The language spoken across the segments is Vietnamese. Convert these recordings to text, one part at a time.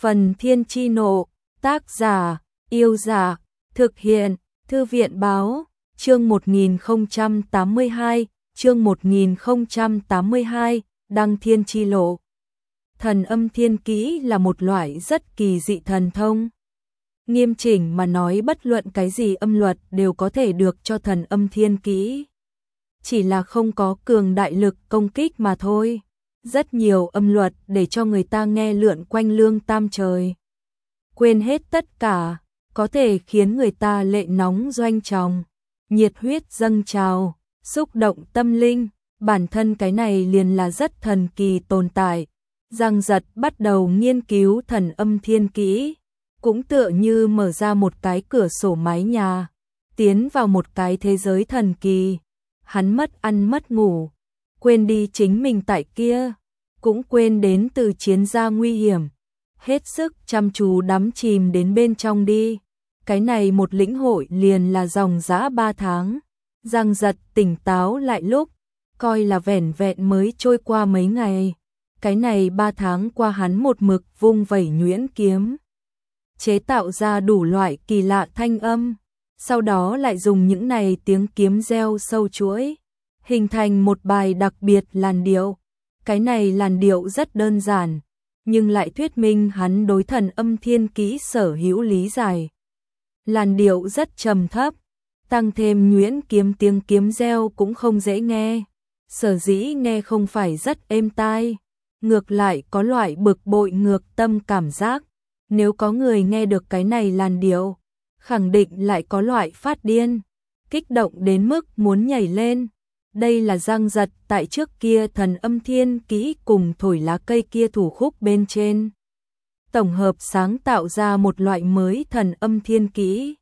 Phần Thiên Chi Nộ, tác giả, Yêu Giả, thực hiện, Thư viện Báo, chương 1082, chương 1082, Đăng Thiên Chi Lộ. Thần âm thiên kỹ là một loại rất kỳ dị thần thông. Nghiêm chỉnh mà nói, bất luận cái gì âm luật đều có thể được cho thần âm thiên kỹ. Chỉ là không có cường đại lực công kích mà thôi. Rất nhiều âm luật để cho người ta nghe lượn quanh lương tam trời. Quên hết tất cả, có thể khiến người ta lệ nóng doanh tròng, nhiệt huyết dâng trào, xúc động tâm linh. Bản thân cái này liền là rất thần kỳ tồn tại. Giang Giật bắt đầu nghiên cứu thần âm thiên kỹ, cũng tựa như mở ra một cái cửa sổ mái nhà, tiến vào một cái thế giới thần kỳ. Hắn mất ăn mất ngủ, quên đi chính mình tại kia, cũng quên đến từ chiến gia nguy hiểm, hết sức chăm chú đắm chìm đến bên trong đi. Cái này một lĩnh hội liền là dòng dã 3 tháng. Giang Giật tỉnh táo lại lúc, coi là vẻn vẹn mới trôi qua mấy ngày. Cái này 3 tháng qua hắn một mực vung vẩy nhuyễn kiếm, chế tạo ra đủ loại kỳ lạ thanh âm, sau đó lại dùng những này tiếng kiếm reo sâu chuỗi, hình thành một bài đặc biệt làn điệu. Cái này làn điệu rất đơn giản, nhưng lại thuyết minh hắn đối thần âm thiên kỹ sở hữu lý giải. Làn điệu rất trầm thấp, tăng thêm nhuyễn kiếm tiếng kiếm reo cũng không dễ nghe, sở dĩ nghe không phải rất êm tai, ngược lại có loại bực bội ngược tâm cảm giác. Nếu có người nghe được cái này làn điệu, khẳng định lại có loại phát điên, kích động đến mức muốn nhảy lên. Đây là Giang Giật tại trước kia thần âm thiên kỹ cùng thổi lá cây kia thủ khúc bên trên tổng hợp sáng tạo ra một loại mới thần âm thiên kỹ.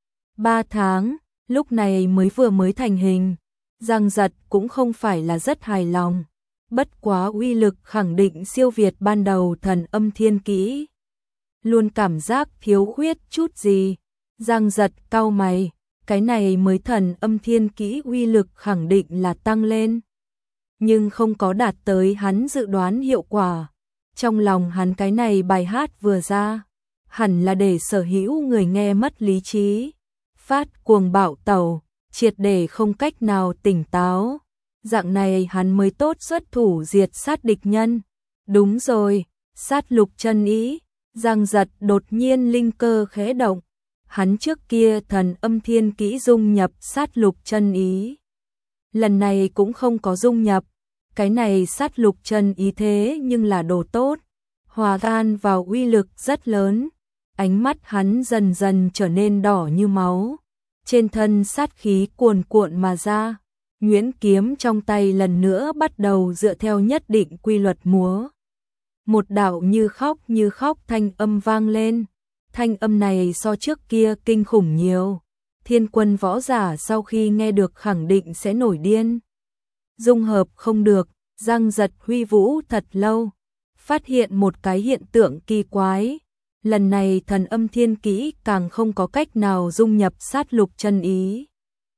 3 tháng, lúc này vừa mới thành hình, Giang Giật cũng không phải là rất hài lòng, bất quá uy lực khẳng định siêu việt ban đầu thần âm thiên kỹ. Luôn cảm giác thiếu khuyết chút gì. Giang Giật cau mày, cái này mới thần âm thiên kỹ uy lực khẳng định là tăng lên, nhưng không có đạt tới hắn dự đoán hiệu quả. Trong lòng hắn cái này bài hát vừa ra, hẳn là để sở hữu người nghe mất lý trí, phát cuồng bạo tẩu, triệt để không cách nào tỉnh táo. Dạng này hắn mới tốt xuất thủ diệt sát địch nhân. Đúng rồi, sát lục chân ý. Giang Giật đột nhiên linh cơ khẽ động. Hắn trước kia thần âm thiên kỹ dung nhập sát lục chân ý, lần này cũng không có dung nhập. Cái này sát lục chân ý thế nhưng là đồ tốt, hòa tan vào uy lực rất lớn. Ánh mắt hắn dần dần trở nên đỏ như máu, trên thân sát khí cuồn cuộn mà ra. Nhuyễn kiếm trong tay lần nữa bắt đầu dựa theo nhất định quy luật múa. Một đạo như khóc thanh âm vang lên. Thanh âm này so trước kia kinh khủng nhiều. Thiên quân võ giả sau khi nghe được khẳng định sẽ nổi điên. Dung hợp không được, Giang Giật huy vũ thật lâu, phát hiện một cái hiện tượng kỳ quái. Lần này thần âm thiên kỹ càng không có cách nào dung nhập sát lục chân ý.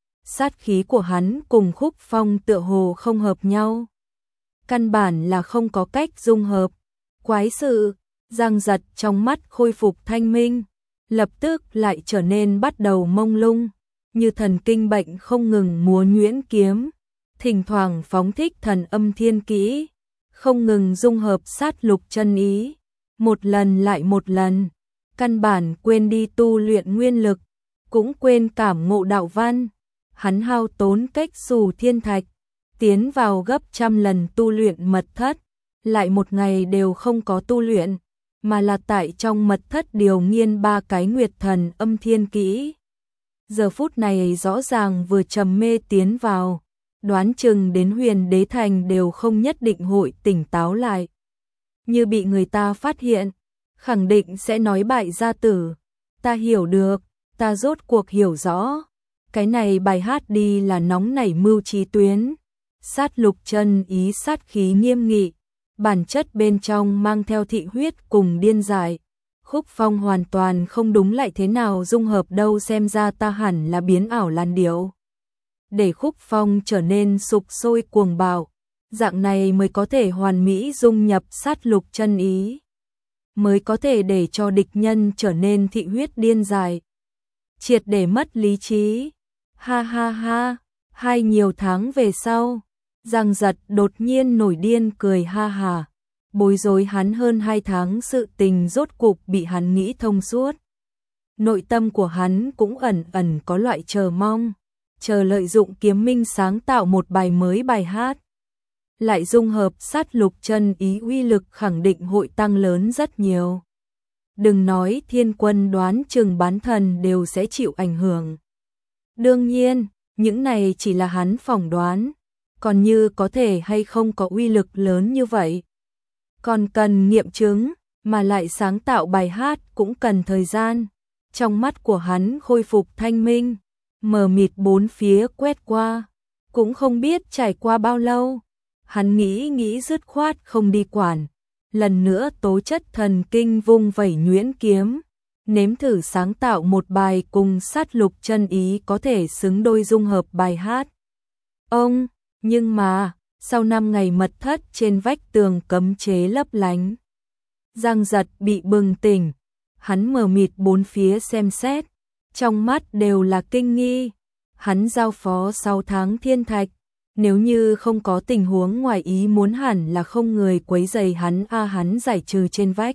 Sát khí của hắn cùng khúc phong tựa hồ không hợp nhau, căn bản là không có cách dung hợp. Quái sự. Giang Giật trong mắt khôi phục thanh minh, lập tức lại trở nên bắt đầu mông lung, như thần kinh bệnh không ngừng múa nhuyễn kiếm, thỉnh thoảng phóng thích thần âm thiên kỹ, không ngừng dung hợp sát lục chân ý, một lần lại một lần, căn bản quên đi tu luyện nguyên lực, cũng quên cảm ngộ đạo văn. Hắn hao tốn cách xù thiên thạch, tiến vào gấp trăm lần tu luyện mật thất, lại một ngày đều không có tu luyện, mà là tại trong mật thất điều nghiên 3 cái nguyệt thần âm thiên kỹ. Giờ phút này rõ ràng vừa trầm mê tiến vào, đoán chừng đến Huyền Đế Thành đều không nhất định hội tỉnh táo lại. Như bị người ta phát hiện, khẳng định sẽ nói bại gia tử. Ta hiểu được, ta rốt cuộc hiểu rõ. Cái này bài hát đi là nóng nảy mưu trí tuyến. Sát lục chân ý sát khí nghiêm nghị, bản chất bên trong mang theo thị huyết cùng điên dại. Khúc phong hoàn toàn không đúng, lại thế nào dung hợp đâu, xem ra ta hẳn là biến ảo làn điệu, để khúc phong trở nên sục sôi cuồng bạo, dạng này mới có thể hoàn mỹ dung nhập sát lục chân ý. mới có thể để cho địch nhân trở nên thị huyết điên dại, triệt để mất lý trí. Ha ha ha, nhiều tháng về sau, Giang Giật đột nhiên nổi điên cười ha hả, bối rối hắn hơn 2 tháng sự tình rốt cục bị hắn nghĩ thông suốt. Nội tâm của hắn cũng ẩn ẩn có loại chờ mong, chờ lợi dụng Kiếm Minh sáng tạo một bài mới bài hát. Lại dung hợp sát lục chân ý, uy lực khẳng định hội tăng lớn rất nhiều. Đừng nói Thiên Quân đoán chừng bán thần đều sẽ chịu ảnh hưởng. Đương nhiên, những này chỉ là hắn phỏng đoán, còn như có thể hay không có uy lực lớn như vậy. Còn cần nghiệm chứng, mà lại sáng tạo bài hát cũng cần thời gian. Trong mắt của hắn khôi phục thanh minh, mờ mịt bốn phía quét qua, cũng không biết trải qua bao lâu. Hắn nghĩ dứt khoát không đi quản, lần nữa tố chất thần kinh vung vẩy nhuyễn kiếm, nếm thử sáng tạo một bài cùng sát lục chân ý có thể xứng đôi dung hợp bài hát. Nhưng mà, sau 5 ngày mật thất trên vách tường cấm chế lấp lánh, Giang Giật bị bừng tỉnh, hắn mờ mịt bốn phía xem xét, trong mắt đều là kinh nghi. Hắn giao phó 6 tháng thiên thạch, nếu như không có tình huống ngoài ý muốn hẳn là không người quấy rầy hắn. Hắn giải trừ trên vách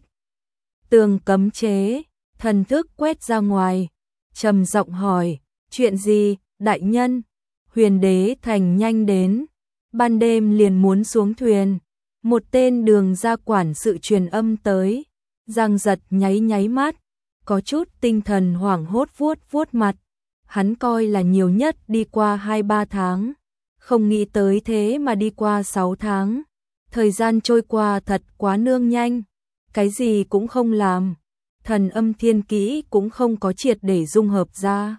tường cấm chế, thần thức quét ra ngoài, trầm giọng hỏi, chuyện gì, đại nhân? Huyền Đế Thành nhanh đến, ban đêm liền muốn xuống thuyền. Một tên đường gia quản sự truyền âm tới. Giang Giật nháy mắt, có chút tinh thần hoảng hốt vuốt mặt. Hắn coi là nhiều nhất đi qua 2-3 tháng, không nghĩ tới thế mà đi qua 6 tháng. Thời gian trôi qua thật quá nương nhanh, cái gì cũng không làm, thần âm thiên kỹ cũng không có triệt để dung hợp ra.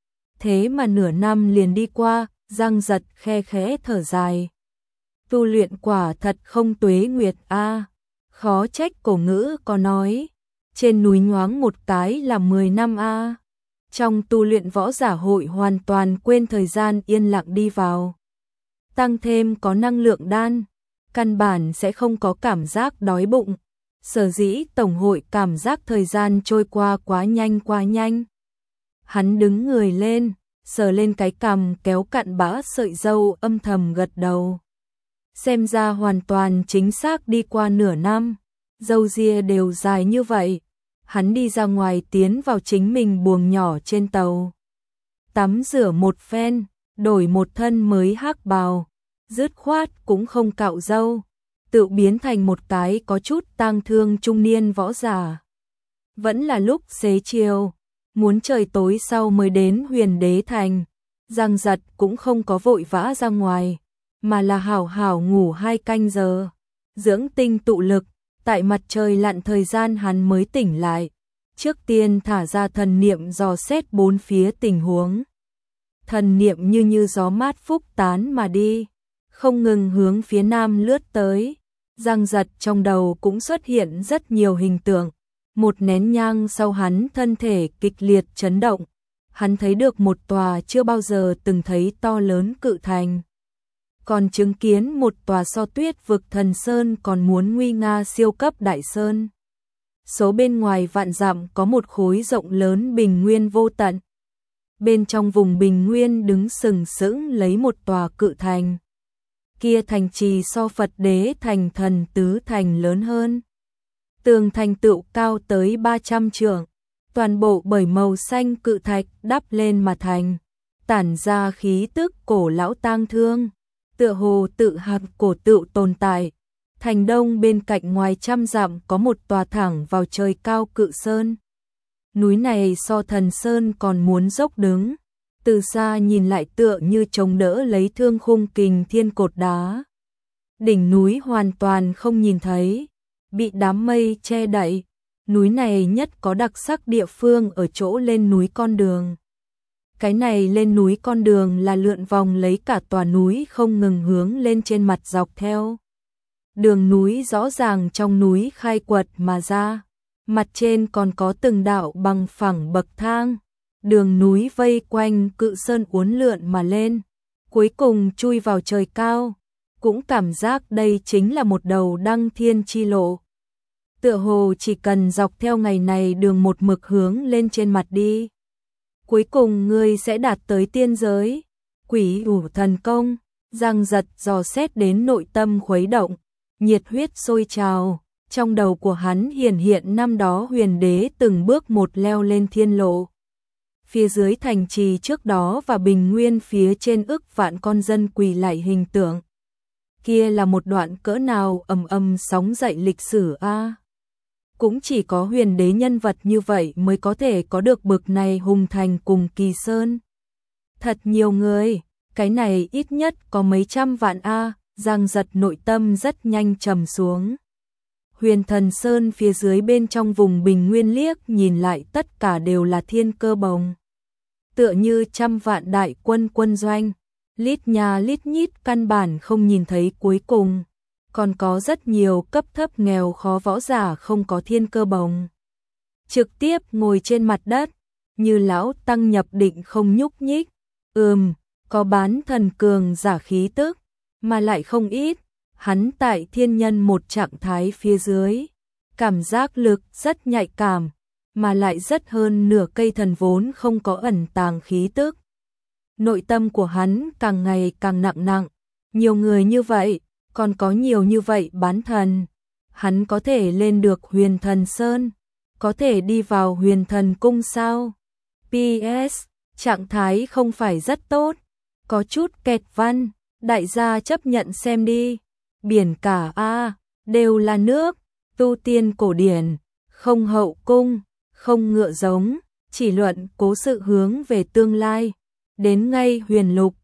Thế mà nửa năm liền đi qua, Giang Giật khe khẽ thở dài. Tu luyện quả thật không tuế nguyệt a. Khó trách cổ ngữ có nói, trên núi nhoáng một cái là 10 năm a. Trong tu luyện võ giả hội hoàn toàn quên thời gian yên lặng đi vào. Tăng thêm có năng lượng đan, căn bản sẽ không có cảm giác đói bụng. Sở dĩ tổng hội cảm giác thời gian trôi qua quá nhanh. Hắn đứng người lên, sờ lên cái cằm kéo cặn bã sợi râu, âm thầm gật đầu. Xem ra hoàn toàn chính xác đi qua nửa năm, râu ria đều dài như vậy. Hắn đi ra ngoài tiến vào chính mình buồng nhỏ trên tàu. Tắm rửa một phen, đổi một thân mới hắc bào, dứt khoát cũng không cạo râu, tự biến thành một cái có chút tang thương trung niên võ giả. Vẫn là lúc xế chiều, muốn trời tối sau mới đến Huyền Đế Thành. Giang Giật cũng không có vội vã ra ngoài, mà là hảo hảo ngủ 2 canh giờ, dưỡng tinh tụ lực. Tại mặt trời lặn thời gian hắn mới tỉnh lại, trước tiên thả ra thần niệm dò xét bốn phía tình huống. Thần niệm như gió mát phúc tán mà đi, không ngừng hướng phía nam lướt tới. Giang Giật trong đầu cũng xuất hiện rất nhiều hình tượng. Một nén nhang sau hắn thân thể kịch liệt chấn động, hắn thấy được một tòa chưa bao giờ từng thấy to lớn cự thành. Còn chứng kiến một tòa so tuyết vực thần sơn còn muốn nguy nga siêu cấp đại sơn. Số bên ngoài vạn dặm có một khối rộng lớn bình nguyên vô tận. Bên trong vùng bình nguyên đứng sừng sững lấy một tòa cự thành. Kia thành trì so Phật Đế Thành Thần Tứ Thành lớn hơn. Tường thành tựu cao tới 300 trượng, toàn bộ bởi màu xanh cự thạch đắp lên mà thành, tản ra khí tức cổ lão tang thương. Tựa hồ tự hạt cổ tự tồn tại. Thành đông bên cạnh ngoài trăm dặm có một tòa thẳng vào trời cao cự sơn. Núi này so thần sơn còn muốn dốc đứng, từ xa nhìn lại tựa như chống đỡ lấy thương khung kình thiên cột đá. Đỉnh núi hoàn toàn không nhìn thấy, bị đám mây che đậy. Núi này nhất có đặc sắc địa phương ở chỗ lên núi con đường. Cái này lên núi con đường là lượn vòng lấy cả tòa núi không ngừng hướng lên trên mặt dọc theo. Đường núi rõ ràng trong núi khai quật mà ra, mặt trên còn có từng đạo bằng phẳng bậc thang. Đường núi vây quanh cự sơn uốn lượn mà lên, cuối cùng chui vào trời cao, cũng cảm giác đây chính là một đầu đăng thiên chi lộ. Tựa hồ chỉ cần dọc theo ngày này đường một mực hướng lên trên mặt đi. Cuối cùng ngươi sẽ đạt tới tiên giới. Quỷ ủ thần công, Giang Giật dò xét đến nội tâm khuấy động, nhiệt huyết sôi trào, trong đầu của hắn hiện năm đó huyền đế từng bước một leo lên thiên lộ. Phía dưới thành trì trước đó và bình nguyên phía trên ức vạn con dân quỳ lạy hình tượng. Kia là một đoạn cỡ nào ầm sóng dậy lịch sử a. Cũng chỉ có huyền đế nhân vật như vậy mới có thể có được bực này hùng thành cùng kỳ sơn. Thật nhiều người, cái này ít nhất có mấy trăm vạn a. Giang Giật nội tâm rất nhanh trầm xuống. Huyền Thần Sơn phía dưới bên trong vùng bình nguyên liếc nhìn lại tất cả đều là thiên cơ bồng. Tựa như trăm vạn đại quân quân doanh, lít nhà lít nhít căn bản không nhìn thấy cuối cùng. Còn có rất nhiều cấp thấp nghèo khó võ giả không có thiên cơ bồng. Trực tiếp ngồi trên mặt đất, như lão tăng nhập định không nhúc nhích. Có bán thần cường giả khí tức, mà lại không ít. Hắn tại thiên nhân một trạng thái phía dưới. Cảm giác lực rất nhạy cảm, mà lại rất hơn nửa cây thần vốn không có ẩn tàng khí tức. Nội tâm của hắn càng ngày càng nặng. Nhiều người như vậy, còn có nhiều như vậy bán thần. Hắn có thể lên được Huyền Thần Sơn, có thể đi vào Huyền Thần Cung sao? PS, trạng thái không phải rất tốt, có chút kẹt văn, đại gia chấp nhận xem đi. Biển cả a, đều là nước, tu tiên cổ điển, không hậu cung, không ngựa giống, chỉ luận cố sự hướng về tương lai. Đến ngay huyền lục,